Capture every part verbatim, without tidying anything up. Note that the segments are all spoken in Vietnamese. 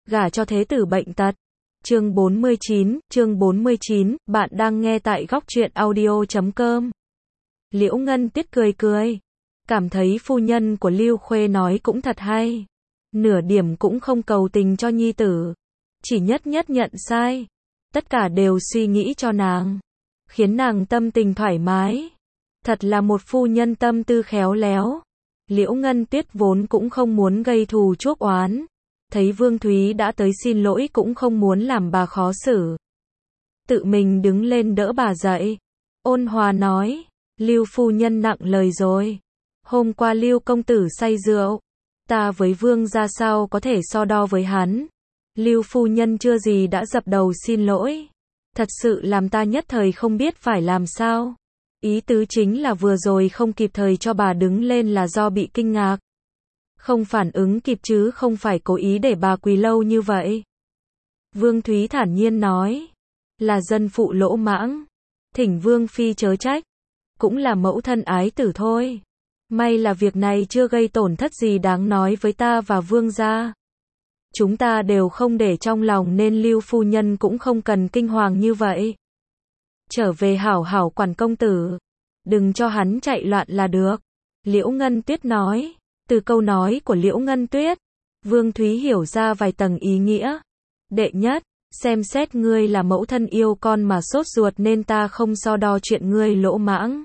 gả cho thế tử bệnh tật. Chương bốn mươi chín, chương bốn mươi chín, bạn đang nghe tại góc truyện audio chấm com. Liễu Ngân Tuyết cười cười, cảm thấy phu nhân của Lưu Khuê nói cũng thật hay. Nửa điểm cũng không cầu tình cho nhi tử, chỉ nhất nhất nhận sai. Tất cả đều suy nghĩ cho nàng, khiến nàng tâm tình thoải mái. Thật là một phu nhân tâm tư khéo léo. Liễu Ngân Tuyết vốn cũng không muốn gây thù chuốc oán. Thấy Vương Thúy đã tới xin lỗi cũng không muốn làm bà khó xử. Tự mình đứng lên đỡ bà dậy. Ôn hòa nói, Lưu phu nhân nặng lời rồi. Hôm qua Lưu công tử say rượu. Ta với Vương ra sao có thể so đo với hắn. Lưu phu nhân chưa gì đã dập đầu xin lỗi. Thật sự làm ta nhất thời không biết phải làm sao. Ý tứ chính là vừa rồi không kịp thời cho bà đứng lên là do bị kinh ngạc. Không phản ứng kịp chứ không phải cố ý để bà quỳ lâu như vậy. Vương Thúy thản nhiên nói, là dân phụ lỗ mãng. Thỉnh Vương phi chớ trách. Cũng là mẫu thân ái tử thôi. May là việc này chưa gây tổn thất gì đáng nói với ta và Vương gia. Chúng ta đều không để trong lòng nên Lưu phu nhân cũng không cần kinh hoàng như vậy. Trở về hảo hảo quản công tử. Đừng cho hắn chạy loạn là được. Liễu Ngân Tuyết nói. Từ câu nói của Liễu Ngân Tuyết, Vương Thúy hiểu ra vài tầng ý nghĩa. Đệ nhất, xem xét ngươi là mẫu thân yêu con mà sốt ruột nên ta không so đo chuyện ngươi lỗ mãng.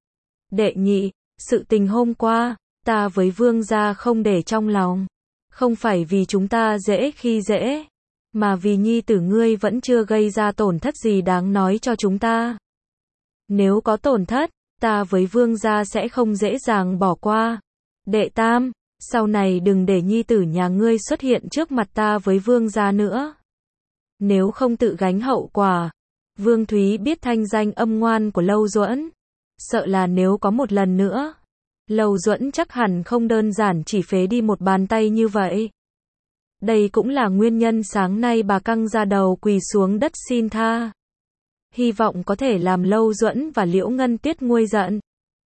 Đệ nhị, sự tình hôm qua, ta với Vương gia không để trong lòng. Không phải vì chúng ta dễ khi dễ, mà vì nhi tử ngươi vẫn chưa gây ra tổn thất gì đáng nói cho chúng ta. Nếu có tổn thất, ta với Vương gia sẽ không dễ dàng bỏ qua. Đệ tam, sau này đừng để nhi tử nhà ngươi xuất hiện trước mặt ta với Vương gia nữa. Nếu không tự gánh hậu quả. Vương Thúy biết thanh danh âm ngoan của Lâu Duẫn. Sợ là nếu có một lần nữa, Lâu Duẫn chắc hẳn không đơn giản chỉ phế đi một bàn tay như vậy. Đây cũng là nguyên nhân sáng nay bà căng ra đầu quỳ xuống đất xin tha. Hy vọng có thể làm Lâu Duẫn và Liễu Ngân Tuyết nguôi giận.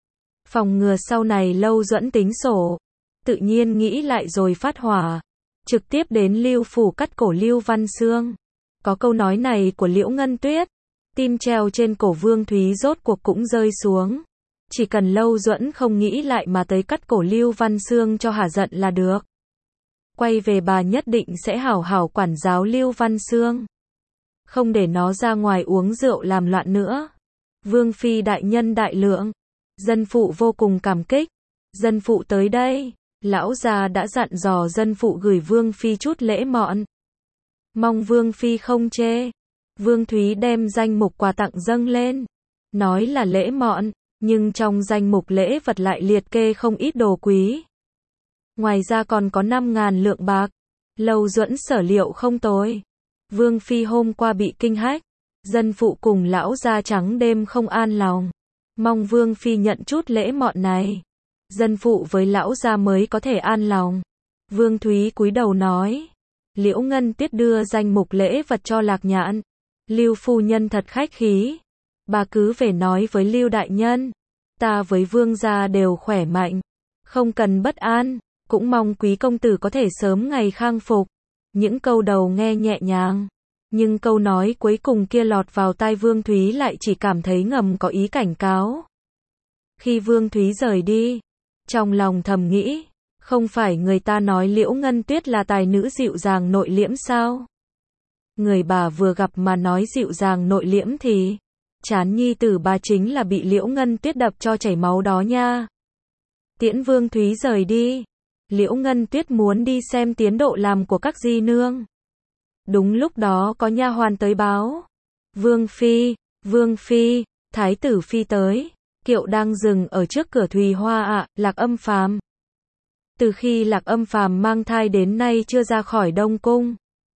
Phòng ngừa sau này Lâu Duẫn tính sổ, tự nhiên nghĩ lại rồi phát hỏa, trực tiếp đến Lưu phủ cắt cổ Lưu Văn Xương. Có câu nói này của Liễu Ngân Tuyết, tim treo trên cổ Vương Thúy rốt cuộc cũng rơi xuống. Chỉ cần Lâu Duẫn không nghĩ lại mà tới cắt cổ Lưu Văn Xương cho hả giận là được. Quay về bà nhất định sẽ hảo hảo quản giáo Lưu Văn Xương, không để nó ra ngoài uống rượu làm loạn nữa. Vương phi đại nhân đại lượng. Dân phụ vô cùng cảm kích. Dân phụ tới đây, lão già đã dặn dò dân phụ gửi Vương phi chút lễ mọn. Mong Vương phi không chê. Vương Thúy đem danh mục quà tặng dâng lên, nói là lễ mọn, nhưng trong danh mục lễ vật lại liệt kê không ít đồ quý. Ngoài ra còn có năm ngàn lượng bạc. Lâu Duẫn sở liệu không tồi. Vương phi hôm qua bị kinh hách, dân phụ cùng lão gia trắng đêm không an lòng. Mong Vương phi nhận chút lễ mọn này. Dân phụ với lão gia mới có thể an lòng. Vương Thúy cúi đầu nói. Liễu Ngân Tuyết đưa danh mục lễ vật cho Lạc Nhạn. Lưu phu nhân thật khách khí. Bà cứ về nói với Lưu đại nhân. Ta với Vương gia đều khỏe mạnh. Không cần bất an. Cũng mong quý công tử có thể sớm ngày khang phục. Những câu đầu nghe nhẹ nhàng. Nhưng câu nói cuối cùng kia lọt vào tai Vương Thúy lại chỉ cảm thấy ngầm có ý cảnh cáo. Khi Vương Thúy rời đi, trong lòng thầm nghĩ, không phải người ta nói Liễu Ngân Tuyết là tài nữ dịu dàng nội liễm sao? Người bà vừa gặp mà nói dịu dàng nội liễm thì, chán nhi tử bà chính là bị Liễu Ngân Tuyết đập cho chảy máu đó nha. Tiễn Vương Thúy rời đi, Liễu Ngân Tuyết muốn đi xem tiến độ làm của các di nương. Đúng lúc đó có nha hoàn tới báo. Vương phi, Vương phi, Thái tử phi tới. Kiệu đang dừng ở trước cửa Thùy Hoa ạ. À, Lạc Âm Phàm. Từ khi Lạc Âm Phàm mang thai đến nay chưa ra khỏi Đông Cung.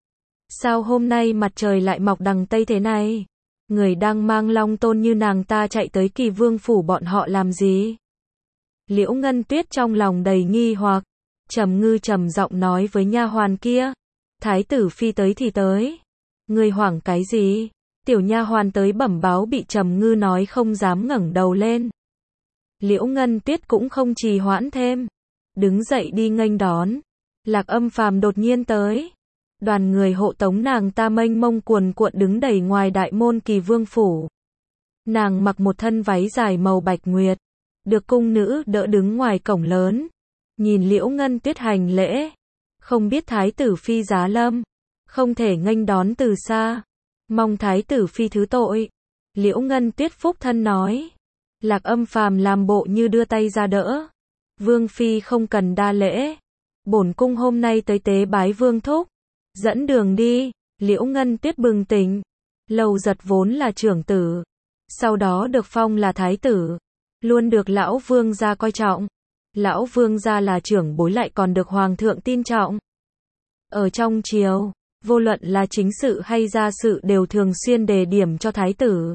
Sao hôm nay mặt trời lại mọc đằng Tây thế này? Người đang mang long tôn như nàng ta chạy tới Kỳ Vương phủ bọn họ làm gì? Liễu Ngân Tuyết trong lòng đầy nghi hoặc, trầm ngư trầm giọng nói với nha hoàn kia. Thái tử phi tới thì tới. Người hoảng cái gì? Tiểu nha hoàn tới bẩm báo bị trầm ngư nói không dám ngẩng đầu lên. Liễu Ngân Tuyết cũng không trì hoãn thêm, đứng dậy đi nghênh đón. Lạc Âm Phàm đột nhiên tới. Đoàn người hộ tống nàng ta mênh mông cuồn cuộn đứng đầy ngoài đại môn Kỳ Vương phủ. Nàng mặc một thân váy dài màu bạch nguyệt, được cung nữ đỡ đứng ngoài cổng lớn, nhìn Liễu Ngân Tuyết hành lễ, không biết thái tử phi giá lâm, không thể nghênh đón từ xa, mong thái tử phi thứ tội. Liễu Ngân Tuyết phúc thân nói. Lạc Âm Phàm làm bộ như đưa tay ra đỡ. Vương phi không cần đa lễ, bổn cung hôm nay tới tế bái vương thúc, dẫn đường đi. Liễu Ngân Tuyết bừng tỉnh. Lầu Giật vốn là trưởng tử, sau đó được phong là thái tử, luôn được lão vương gia coi trọng. Lão vương gia là trưởng bối lại còn được hoàng thượng tin trọng. Ở trong triều, vô luận là chính sự hay gia sự đều thường xuyên đề điểm cho thái tử.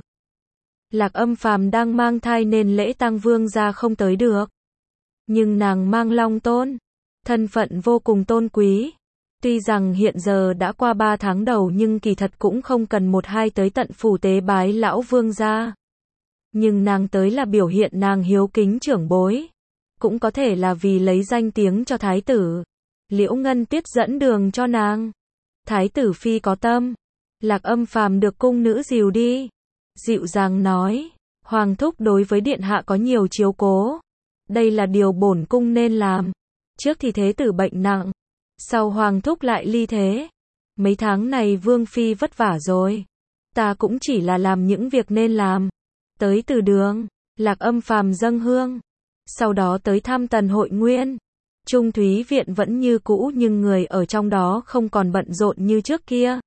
Lạc Âm Phàm đang mang thai nên lễ tang vương gia không tới được. Nhưng nàng mang long tôn, thân phận vô cùng tôn quý. Tuy rằng hiện giờ đã qua ba tháng đầu nhưng kỳ thật cũng không cần một hai tới tận phủ tế bái lão vương gia. Nhưng nàng tới là biểu hiện nàng hiếu kính trưởng bối. Cũng có thể là vì lấy danh tiếng cho thái tử. Liễu Ngân Tuyết dẫn đường cho nàng. Thái tử phi có tâm. Lạc Âm Phàm được cung nữ dìu đi. Dịu dàng nói, hoàng thúc đối với điện hạ có nhiều chiếu cố. Đây là điều bổn cung nên làm. Trước thì thế tử bệnh nặng, sau hoàng thúc lại ly thế. Mấy tháng này vương phi vất vả rồi. Ta cũng chỉ là làm những việc nên làm. Tới từ đường, Lạc Âm Phàm dâng hương. Sau đó tới thăm Tần Hội Nguyên. Trung Thúy Viện vẫn như cũ nhưng người ở trong đó không còn bận rộn như trước kia.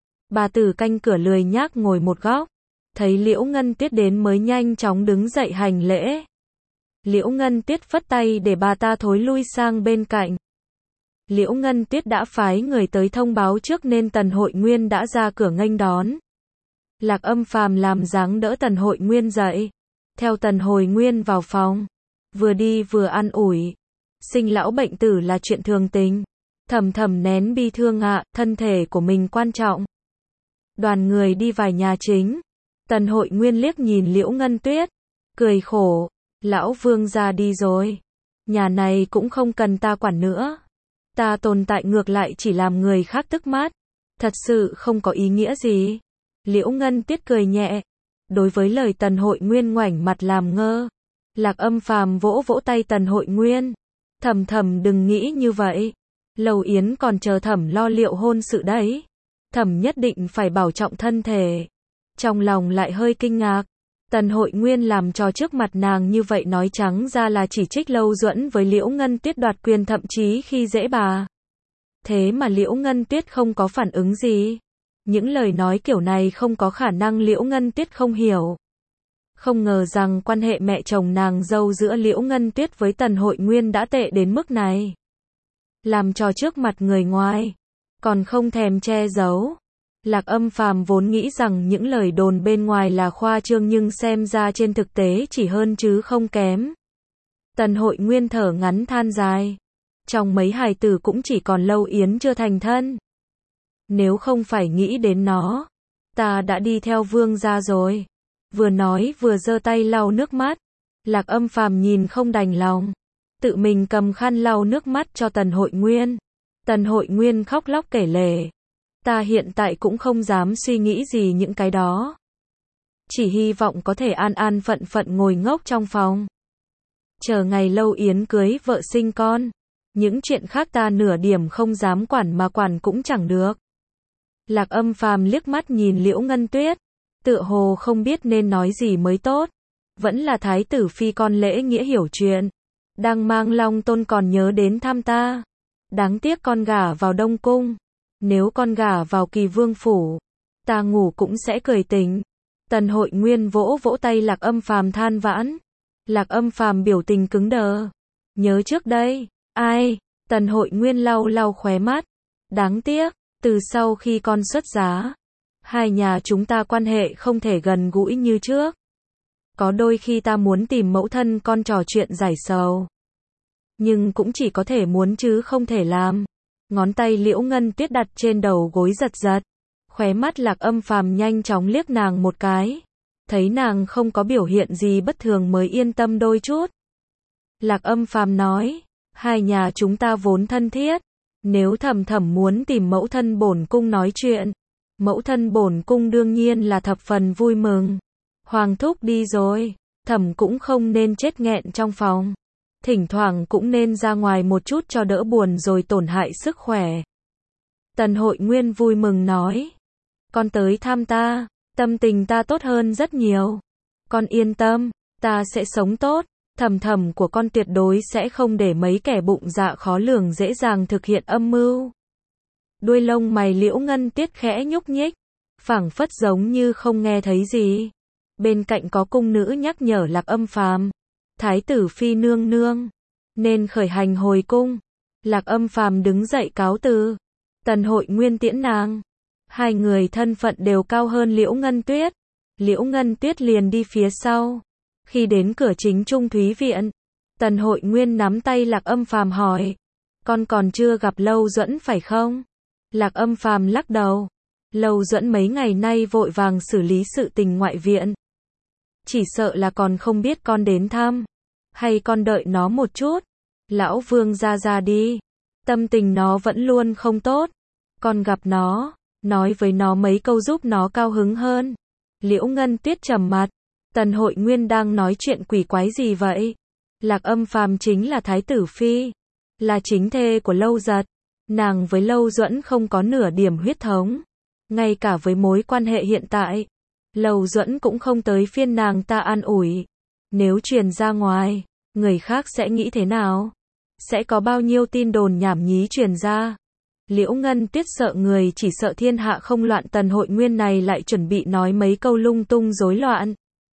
Bà tử canh cửa lười nhác ngồi một góc. Thấy Liễu Ngân Tuyết đến mới nhanh chóng đứng dậy hành lễ. Liễu Ngân Tuyết phất tay để bà ta thối lui sang bên cạnh. Liễu Ngân Tuyết đã phái người tới thông báo trước nên Tần Hội Nguyên đã ra cửa nghênh đón. Lạc Âm Phàm làm dáng đỡ Tần Hội Nguyên dậy. Theo Tần Hội Nguyên vào phòng. Vừa đi vừa an ủi. Sinh lão bệnh tử là chuyện thường tình. Thầm thầm nén bi thương ạ, thân thể của mình quan trọng. Đoàn người đi vài nhà chính. Tần Hội Nguyên liếc nhìn Liễu Ngân Tuyết, cười khổ, lão vương gia đi rồi. Nhà này cũng không cần ta quản nữa. Ta tồn tại ngược lại chỉ làm người khác tức mắt. Thật sự không có ý nghĩa gì. Liễu Ngân Tuyết cười nhẹ. Đối với lời Tần Hội Nguyên ngoảnh mặt làm ngơ. Lạc Âm Phàm vỗ vỗ tay Tần Hội Nguyên. Thầm thầm đừng nghĩ như vậy. Lầu Yến còn chờ thẩm lo liệu hôn sự đấy. Thẩm nhất định phải bảo trọng thân thể. Trong lòng lại hơi kinh ngạc. Tần Hội Nguyên làm trò trước mặt nàng như vậy nói trắng ra là chỉ trích Lâu Duẫn với Liễu Ngân Tuyết đoạt quyền thậm chí khi dễ bà. Thế mà Liễu Ngân Tuyết không có phản ứng gì. Những lời nói kiểu này không có khả năng Liễu Ngân Tuyết không hiểu. Không ngờ rằng quan hệ mẹ chồng nàng dâu giữa Liễu Ngân Tuyết với Tần Hội Nguyên đã tệ đến mức này. Làm trò trước mặt người ngoài. Còn không thèm che giấu. Lạc Âm Phàm vốn nghĩ rằng những lời đồn bên ngoài là khoa trương nhưng xem ra trên thực tế chỉ hơn chứ không kém. Tần Hội Nguyên thở ngắn than dài. Trong mấy hài tử cũng chỉ còn Lâu Yến chưa thành thân. Nếu không phải nghĩ đến nó, ta đã đi theo vương gia rồi. Vừa nói vừa giơ tay lau nước mắt. Lạc Âm Phàm nhìn không đành lòng. Tự mình cầm khăn lau nước mắt cho Tần Hội Nguyên. Tần Hội Nguyên khóc lóc kể lể. Ta hiện tại cũng không dám suy nghĩ gì những cái đó. Chỉ hy vọng có thể an an phận phận ngồi ngốc trong phòng. Chờ ngày Lâu Yến cưới vợ sinh con. Những chuyện khác ta nửa điểm không dám quản mà quản cũng chẳng được. Lạc Âm Phàm liếc mắt nhìn Liễu Ngân Tuyết. Tựa hồ không biết nên nói gì mới tốt. Vẫn là thái tử phi con lễ nghĩa hiểu chuyện. Đang mang long tôn còn nhớ đến thăm ta. Đáng tiếc con gả vào Đông Cung. Nếu con gả vào Kỳ Vương phủ, ta ngủ cũng sẽ cười tỉnh. Tần Hội Nguyên vỗ vỗ tay Lạc Âm Phàm than vãn. Lạc Âm Phàm biểu tình cứng đờ. Nhớ trước đây, ai? Tần Hội Nguyên lau lau khóe mắt. Đáng tiếc, từ sau khi con xuất giá, hai nhà chúng ta quan hệ không thể gần gũi như trước. Có đôi khi ta muốn tìm mẫu thân con trò chuyện giải sầu. Nhưng cũng chỉ có thể muốn chứ không thể làm. Ngón tay Liễu Ngân Tuyết đặt trên đầu gối giật giật. Khóe mắt Lạc Âm Phàm nhanh chóng liếc nàng một cái. Thấy nàng không có biểu hiện gì bất thường mới yên tâm đôi chút. Lạc Âm Phàm nói, hai nhà chúng ta vốn thân thiết. Nếu Thầm Thầm muốn tìm mẫu thân bổn cung nói chuyện, mẫu thân bổn cung đương nhiên là thập phần vui mừng. Hoàng thúc đi rồi, Thầm cũng không nên chết nghẹn trong phòng. Thỉnh thoảng cũng nên ra ngoài một chút cho đỡ buồn rồi tổn hại sức khỏe. Tần Hội Nguyên vui mừng nói. Con tới thăm ta, tâm tình ta tốt hơn rất nhiều. Con yên tâm, ta sẽ sống tốt. Thầm Thầm của con tuyệt đối sẽ không để mấy kẻ bụng dạ khó lường dễ dàng thực hiện âm mưu. Đuôi lông mày Liễu Ngân Tiết khẽ nhúc nhích, phảng phất giống như không nghe thấy gì. Bên cạnh có cung nữ nhắc nhở Lạc Âm Phàm, Thái tử phi nương nương, nên khởi hành hồi cung. Lạc Âm Phàm đứng dậy cáo từ. Tần Hội Nguyên tiễn nàng. Hai người thân phận đều cao hơn Liễu Ngân Tuyết. Liễu Ngân Tuyết liền đi phía sau. Khi đến cửa chính Trung Thúy Viện, Tần Hội Nguyên nắm tay Lạc Âm Phàm hỏi, con còn chưa gặp Lâu Duẫn phải không? Lạc Âm Phàm lắc đầu. Lâu Duẫn mấy ngày nay vội vàng xử lý sự tình ngoại viện. Chỉ sợ là còn không biết con đến thăm. Hay con đợi nó một chút. Lão Vương ra ra đi. Tâm tình nó vẫn luôn không tốt. Con gặp nó, nói với nó mấy câu giúp nó cao hứng hơn. Liễu Ngân Tuyết trầm mặt. Tần Hội Nguyên đang nói chuyện quỷ quái gì vậy? Lạc Âm Phàm chính là Thái tử phi, là chính thê của Lâu Giật. Nàng với Lâu Duẫn không có nửa điểm huyết thống. Ngay cả với mối quan hệ hiện tại, Lâu Duẫn cũng không tới phiên nàng ta an ủi. Nếu truyền ra ngoài, người khác sẽ nghĩ thế nào? Sẽ có bao nhiêu tin đồn nhảm nhí truyền ra? Liễu Ngân Tuyết sợ người chỉ sợ thiên hạ không loạn. Tần Hội Nguyên này lại chuẩn bị nói mấy câu lung tung rối loạn.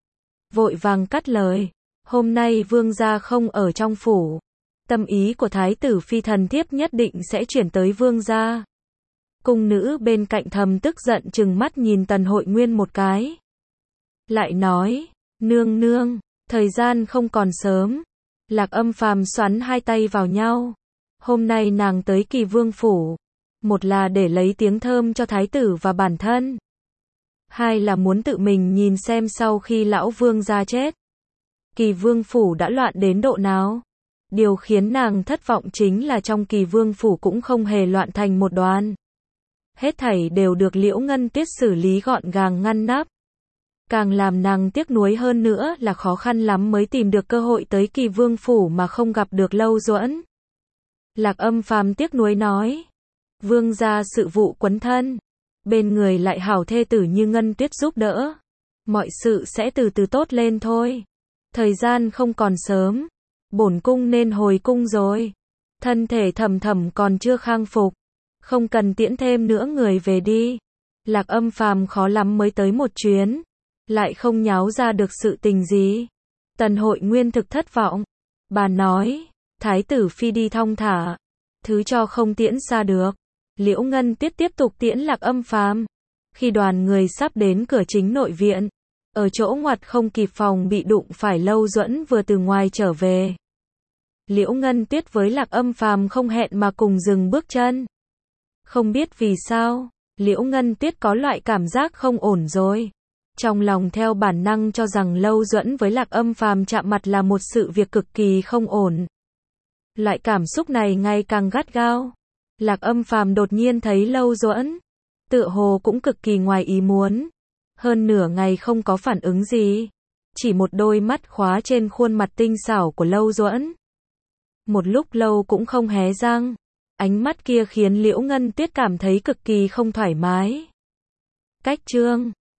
Vội vàng cắt lời. Hôm nay vương gia không ở trong phủ. Tâm ý của Thái tử phi thần thiếp nhất định sẽ chuyển tới vương gia. Cung nữ bên cạnh thầm tức giận trừng mắt nhìn Tần Hội Nguyên một cái. Lại nói, nương nương, thời gian không còn sớm. Lạc Âm Phàm xoắn hai tay vào nhau. Hôm nay nàng tới Kỳ Vương phủ. Một là để lấy tiếng thơm cho thái tử và bản thân. Hai là muốn tự mình nhìn xem sau khi lão vương gia chết, Kỳ Vương phủ đã loạn đến độ nào. Điều khiến nàng thất vọng chính là trong Kỳ Vương phủ cũng không hề loạn thành một đoàn. Hết thảy đều được Liễu Ngân Tuyết xử lý gọn gàng ngăn nắp. Càng làm nàng tiếc nuối hơn nữa là khó khăn lắm mới tìm được cơ hội tới Kỳ Vương phủ mà không gặp được Lâu Duẫn. Lạc Âm Phàm tiếc nuối nói, vương gia sự vụ quấn thân, bên người lại hảo thê tử như Ngân Tuyết giúp đỡ, mọi sự sẽ từ từ tốt lên thôi. Thời gian không còn sớm, bổn cung nên hồi cung rồi. Thân thể Thầm Thầm còn chưa khang phục, không cần tiễn thêm nữa người về đi. Lạc Âm Phàm khó lắm mới tới một chuyến, lại không nháo ra được sự tình gì. Tần Hội Nguyên thực thất vọng. Bà nói, Thái tử phi đi thong thả, thứ cho không tiễn xa được. Liễu Ngân Tuyết tiếp tục tiễn Lạc Âm Phàm. Khi đoàn người sắp đến cửa chính nội viện, ở chỗ ngoặt không kịp phòng bị đụng phải Lâu Duẫn vừa từ ngoài trở về. Liễu Ngân Tuyết với Lạc Âm Phàm không hẹn mà cùng dừng bước chân. Không biết vì sao, Liễu Ngân Tuyết có loại cảm giác không ổn rồi. Trong lòng theo bản năng cho rằng Lâu Duẫn với Lạc Âm Phàm chạm mặt là một sự việc cực kỳ không ổn. Loại cảm xúc này ngày càng gắt gao. Lạc Âm Phàm đột nhiên thấy Lâu Duẫn, tựa hồ cũng cực kỳ ngoài ý muốn. Hơn nửa ngày không có phản ứng gì, chỉ một đôi mắt khóa trên khuôn mặt tinh xảo của Lâu Duẫn. Một lúc lâu cũng không hé răng. Ánh mắt kia khiến Liễu Ngân Tuyết cảm thấy cực kỳ không thoải mái. Cách chương